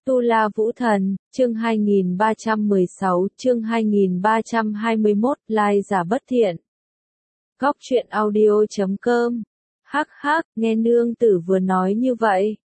Tu La Vũ Thần, chương 2316, chương 2321, lai giả bất thiện. Góc truyện audio.com. Hắc hắc, nghe nương tử vừa nói như vậy.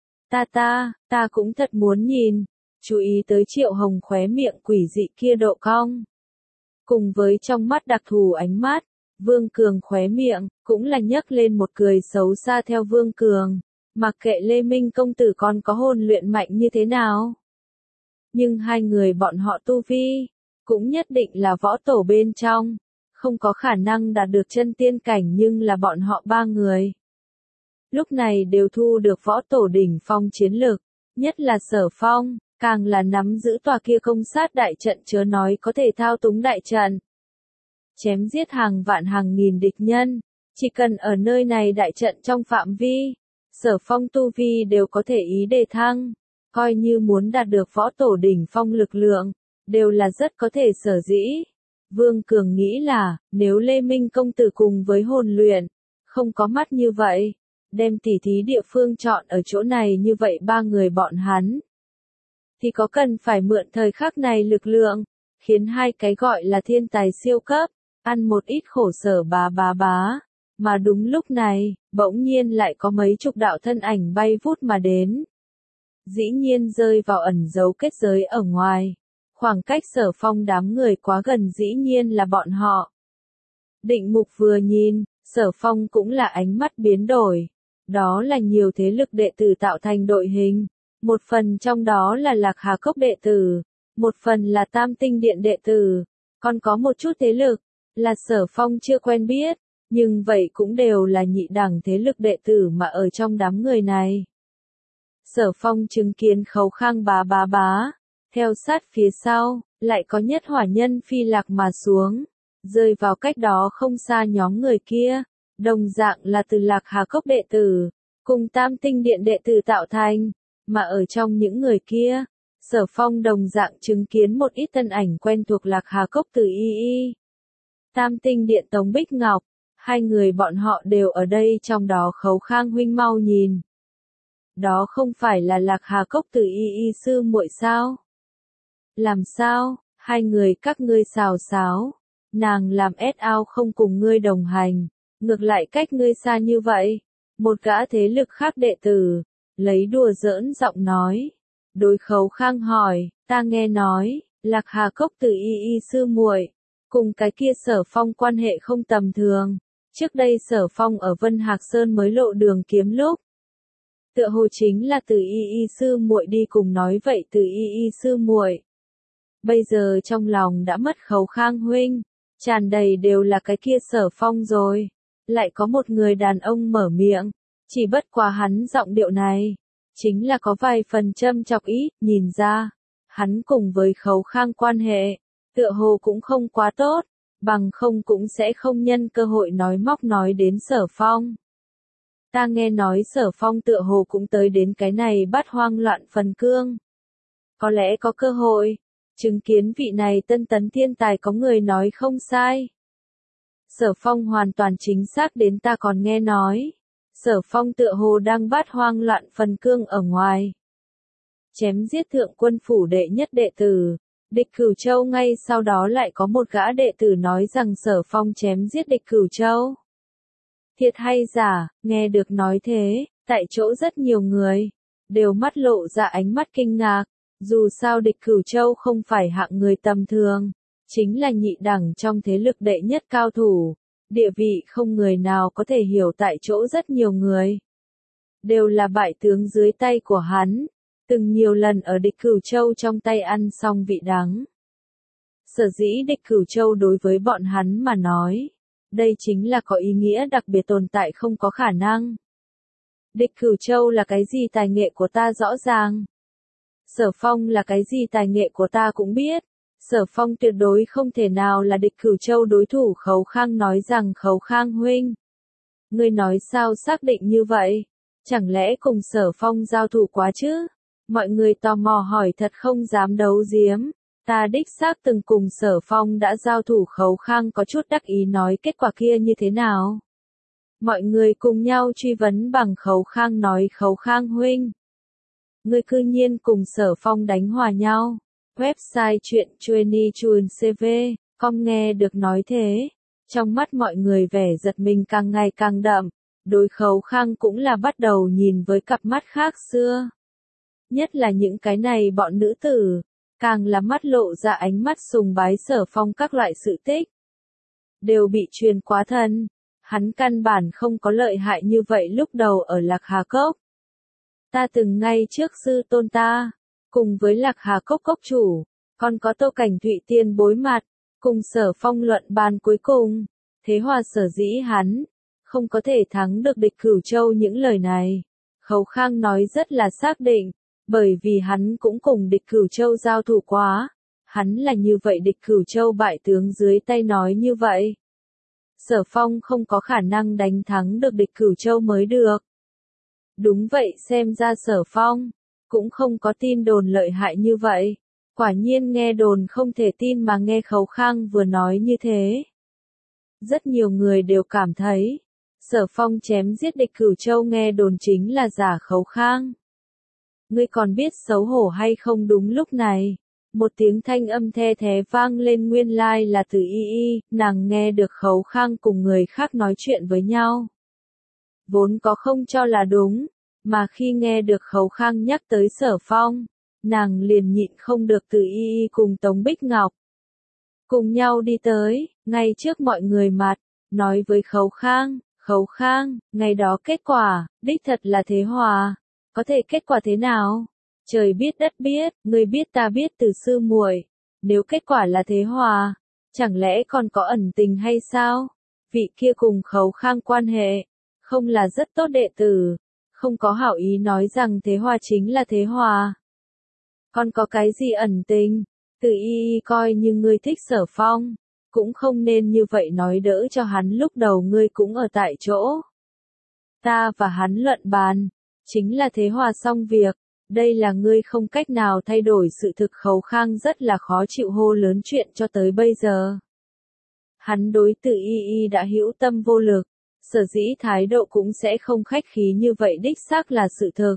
Ta cũng thật muốn nhìn. Chú ý tới Triệu Hồng khóe miệng quỷ dị kia độ cong. Cùng với trong mắt đặc thù ánh mắt, Vương Cường khóe miệng, cũng là nhấc lên một cười xấu xa theo Vương Cường. Mặc kệ Lê Minh công tử còn có hồn luyện mạnh như thế nào. Nhưng hai người bọn họ tu vi, cũng nhất định là võ tổ bên trong, không có khả năng đạt được chân tiên cảnh nhưng là bọn họ ba người. Lúc này đều thu được võ tổ đỉnh phong chiến lực, nhất là Sở Phong, càng là nắm giữ tòa kia công sát đại trận chớ nói có thể thao túng đại trận. Chém giết hàng vạn hàng nghìn địch nhân, chỉ cần ở nơi này đại trận trong phạm vi, Sở Phong tu vi đều có thể ý đề thăng, coi như muốn đạt được võ tổ đỉnh phong lực lượng, đều là rất có thể sở dĩ. Vương Cường nghĩ là, nếu Lê Minh công tử cùng với hồn luyện, không có mắt như vậy, đem tỉ thí địa phương chọn ở chỗ này như vậy ba người bọn hắn, thì có cần phải mượn thời khắc này lực lượng, khiến hai cái gọi là thiên tài siêu cấp, ăn một ít khổ sở bá. Mà đúng lúc này, bỗng nhiên lại có mấy chục đạo thân ảnh bay vút mà đến. Dĩ nhiên rơi vào ẩn dấu kết giới ở ngoài. Khoảng cách Sở Phong đám người quá gần dĩ nhiên là bọn họ. Định Mục vừa nhìn, Sở Phong cũng là ánh mắt biến đổi. Đó là nhiều thế lực đệ tử tạo thành đội hình. Một phần trong đó là Lạc Hà Cốc đệ tử. Một phần là Tam Tinh Điện đệ tử. Còn có một chút thế lực, là Sở Phong chưa quen biết. Nhưng vậy cũng đều là nhị đẳng thế lực đệ tử mà ở trong đám người này. Sở Phong chứng kiến Khấu Khang bá. Theo sát phía sau, lại có nhất hỏa nhân phi lạc mà xuống. Rơi vào cách đó không xa nhóm người kia. Đồng dạng là từ Lạc Hà Cốc đệ tử. Cùng Tam Tinh Điện đệ tử tạo thành. Mà ở trong những người kia, Sở Phong đồng dạng chứng kiến một ít thân ảnh quen thuộc Lạc Hà Cốc từ Y. Tam Tinh Điện Tống Bích Ngọc. Hai người bọn họ đều ở đây trong đó. Khấu Khang huynh mau nhìn. Đó không phải là Lạc Hà Cốc từ Y sư muội sao? Làm sao, hai người các ngươi xào xáo, nàng làm ao không cùng ngươi đồng hành, ngược lại cách ngươi xa như vậy. Một gã thế lực khác đệ tử, lấy đùa giỡn giọng nói. Đối Khấu Khang hỏi, ta nghe nói, Lạc Hà Cốc từ Y sư muội, cùng cái kia Sở Phong quan hệ không tầm thường. Trước đây Sở Phong ở Vân Hạc Sơn mới lộ đường kiếm lúc. Tựa hồ chính là từ Y sư muội đi cùng nói vậy từ Y sư muội. Bây giờ trong lòng đã mất Khấu Khang huynh, tràn đầy đều là cái kia Sở Phong rồi. Lại có một người đàn ông mở miệng, chỉ bất quá hắn giọng điệu này, chính là có vài phần châm chọc ý, nhìn ra, hắn cùng với Khấu Khang quan hệ, tựa hồ cũng không quá tốt, bằng không cũng sẽ không nhân cơ hội nói móc nói đến Sở Phong. Ta nghe nói Sở Phong tựa hồ cũng tới đến cái này Bát Hoang Loạn Phần Cương. Có lẽ có cơ hội, chứng kiến vị này tân tấn thiên tài có người nói không sai. Sở Phong hoàn toàn chính xác đến ta còn nghe nói. Sở Phong tựa hồ đang Bát Hoang Loạn Phần Cương ở ngoài. Chém giết thượng quân phủ đệ nhất đệ tử. Địch Cửu Châu ngay sau đó lại có một gã đệ tử nói rằng Sở Phong chém giết địch Cửu Châu. Thiệt hay giả, nghe được nói thế, tại chỗ rất nhiều người, đều mắt lộ ra ánh mắt kinh ngạc. Dù sao địch Cửu Châu không phải hạng người tầm thường, chính là nhị đẳng trong thế lực đệ nhất cao thủ, địa vị không người nào có thể hiểu tại chỗ rất nhiều người. Đều là bại tướng dưới tay của hắn, từng nhiều lần ở địch Cửu Châu trong tay ăn xong vị đắng. Sở dĩ địch Cửu Châu đối với bọn hắn mà nói, đây chính là có ý nghĩa đặc biệt tồn tại không có khả năng. Địch Cửu Châu là cái gì tài nghệ của ta rõ ràng. Sở Phong là cái gì tài nghệ của ta cũng biết. Sở Phong tuyệt đối không thể nào là địch Cửu Châu đối thủ. Khấu Khang nói rằng Khấu Khang huynh. Ngươi nói sao xác định như vậy? Chẳng lẽ cùng Sở Phong giao thủ quá chứ? Mọi người tò mò hỏi thật không dám đấu giếm. Ta đích xác từng cùng Sở Phong đã giao thủ. Khấu Khang có chút đắc ý nói kết quả kia như thế nào? Mọi người cùng nhau truy vấn bằng Khấu Khang nói Khấu Khang huynh. Ngươi cư nhiên cùng Sở Phong đánh hòa nhau. Website truyện chuyenihchuyện.cv.com nghe được nói thế. Trong mắt mọi người vẻ giật mình càng ngày càng đậm. Đối Khấu Khang cũng là bắt đầu nhìn với cặp mắt khác xưa. Nhất là những cái này bọn nữ tử. Càng là mắt lộ ra ánh mắt sùng bái Sở Phong các loại sự tích. Đều bị truyền quá thân. Hắn căn bản không có lợi hại như vậy lúc đầu ở Lạc Hà Cốc. Ta từng ngay trước sư tôn ta, cùng với Lạc Hà Cốc cốc chủ, còn có Tô Cảnh Thụy tiên bối mặt, cùng Sở Phong luận bàn cuối cùng. Thế Hòa sở dĩ hắn không có thể thắng được địch Cửu Châu những lời này. Khấu Khang nói rất là xác định, bởi vì hắn cũng cùng địch Cửu Châu giao thủ quá. Hắn là như vậy địch Cửu Châu bại tướng dưới tay nói như vậy. Sở Phong không có khả năng đánh thắng được địch Cửu Châu mới được. Đúng vậy, xem ra Sở Phong cũng không có tin đồn lợi hại như vậy. Quả nhiên nghe đồn không thể tin mà nghe Khấu Khang vừa nói như thế. Rất nhiều người đều cảm thấy Sở Phong chém giết địch Cửu Châu nghe đồn chính là giả Khấu Khang. Ngươi còn biết xấu hổ hay không? Đúng lúc này, một tiếng thanh âm the thé vang lên, nguyên lai là Từ Y Y. Nàng nghe được Khấu Khang cùng người khác nói chuyện với nhau. Vốn có không cho là đúng, mà khi nghe được Khấu Khang nhắc tới Sở Phong, nàng liền nhịn không được Từ Y Y cùng Tống Bích Ngọc cùng nhau đi tới, ngay trước mọi người mặt, nói với Khấu Khang, ngày đó kết quả, đích thật là Thế Hòa, có thể kết quả thế nào? Trời biết đất biết, ngươi biết ta biết từ sư muội, nếu kết quả là Thế Hòa, chẳng lẽ còn có ẩn tình hay sao? Vị kia cùng Khấu Khang quan hệ không là rất tốt đệ tử, không có hảo ý nói rằng Thế Hòa chính là Thế Hòa. Còn có cái gì ẩn tình? Từ Y Y coi như ngươi thích Sở Phong, cũng không nên như vậy nói, đỡ cho hắn lúc đầu ngươi cũng ở tại chỗ. Ta và hắn luận bàn, chính là Thế Hòa xong việc, đây là ngươi không cách nào thay đổi sự thực. Khấu Khang rất là khó chịu hô lớn chuyện cho tới bây giờ. Hắn đối Từ Y Y đã hữu tâm vô lực, sở dĩ thái độ cũng sẽ không khách khí như vậy đích xác là sự thực.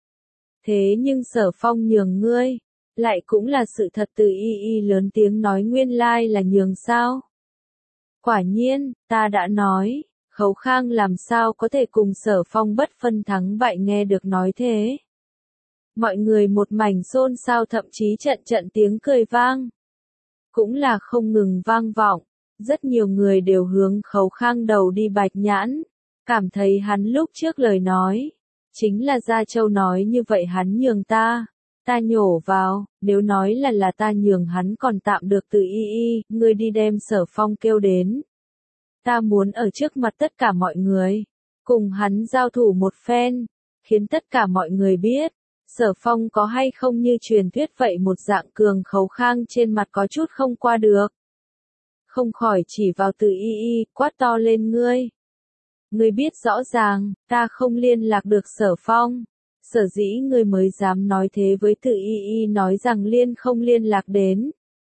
Thế nhưng Sở Phong nhường ngươi, lại cũng là sự thật. Từ Y Y lớn tiếng nói, nguyên lai là nhường sao? Quả nhiên, ta đã nói, Khấu Khang làm sao có thể cùng Sở Phong bất phân thắng bại. Nghe được nói thế, mọi người một mảnh xôn xao, thậm chí trận trận tiếng cười vang cũng là không ngừng vang vọng. Rất nhiều người đều hướng Khấu Khang đầu đi bạch nhãn, cảm thấy hắn lúc trước lời nói chính là Gia Châu nói như vậy, hắn nhường ta nhổ vào, nếu nói là ta nhường hắn còn tạm được. Từ Y Y, ngươi đi đem Sở Phong kêu đến. Ta muốn ở trước mặt tất cả mọi người, cùng hắn giao thủ một phen, khiến tất cả mọi người biết, Sở Phong có hay không như truyền thuyết vậy một dạng cường. Khấu Khang trên mặt có chút không qua được, không khỏi chỉ vào Từ Y Y, quát to lên, ngươi biết rõ ràng, ta không liên lạc được Sở Phong. Sở dĩ ngươi mới dám nói thế với Từ Y Y, nói rằng không liên lạc đến.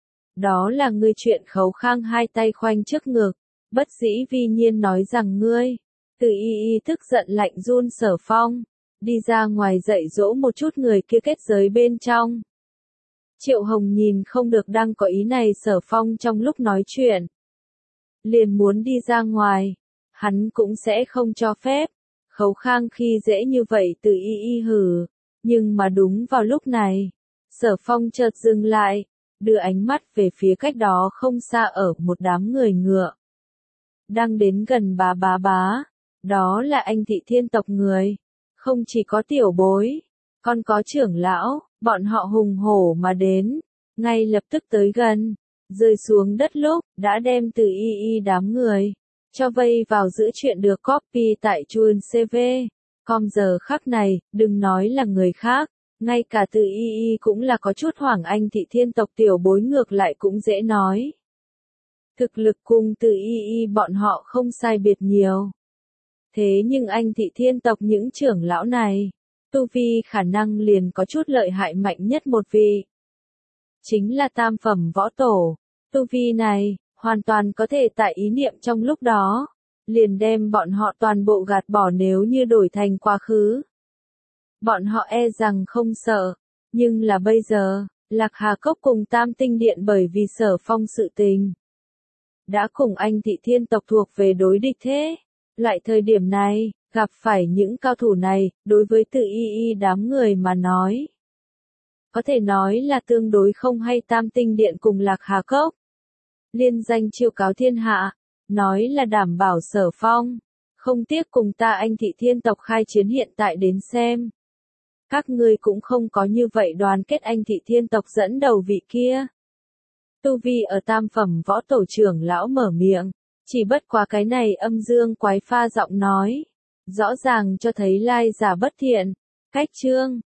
Đó là ngươi chuyện. Khấu Khang hai tay khoanh trước ngực, bất dĩ vi nhiên nói rằng ngươi. Từ Y Y tức giận lạnh run Sở Phong, đi ra ngoài dạy dỗ một chút người kia kết giới bên trong. Triệu Hồng nhìn không được đang có ý này Sở Phong trong lúc nói chuyện, liền muốn đi ra ngoài, hắn cũng sẽ không cho phép. Khấu Khang khi dễ như vậy Từ Y Y hử, nhưng mà đúng vào lúc này, Sở Phong chợt dừng lại, đưa ánh mắt về phía cách đó không xa ở một đám người ngựa. Đang đến gần bá, đó là Anh Thị Thiên tộc người, không chỉ có tiểu bối, còn có trưởng lão, bọn họ hùng hổ mà đến, ngay lập tức tới gần, rơi xuống đất lúc, đã đem Từ Y Y đám người cho vây vào giữa. Chuyện được copy tại chuyenihchuyện.cv.com. Giờ khắc này, đừng nói là người khác, ngay cả Từ Y Y cũng là có chút hoảng. Anh Thị Thiên tộc tiểu bối ngược lại cũng dễ nói, thực lực cùng Từ Y Y bọn họ không sai biệt nhiều. Thế nhưng Anh Thị Thiên tộc những trưởng lão này, tu vi khả năng liền có chút lợi hại, mạnh nhất một vị chính là tam phẩm võ tổ. Tu vi này hoàn toàn có thể tại ý niệm trong lúc đó liền đem bọn họ toàn bộ gạt bỏ. Nếu như đổi thành quá khứ, bọn họ e rằng không sợ. Nhưng là bây giờ, Lạc Hà Cốc cùng Tam Tinh Điện bởi vì Sở Phong sự tình, đã cùng Anh Thị Thiên tộc thuộc về đối địch thế. Loại thời điểm này, gặp phải những cao thủ này, đối với Từ Y đám người mà nói, có thể nói là tương đối không hay. Tam Tinh Điện cùng Lạc Hà Cốc liên danh chiêu cáo thiên hạ, nói là đảm bảo Sở Phong không tiếc cùng ta Anh Thị Thiên tộc khai chiến. Hiện tại đến xem, các ngươi cũng không có như vậy đoàn kết. Anh Thị Thiên tộc dẫn đầu vị kia, tu vi ở tam phẩm võ tổ trưởng lão mở miệng, chỉ bất quá cái này âm dương quái pha giọng nói, rõ ràng cho thấy lai giả bất thiện. Cách chương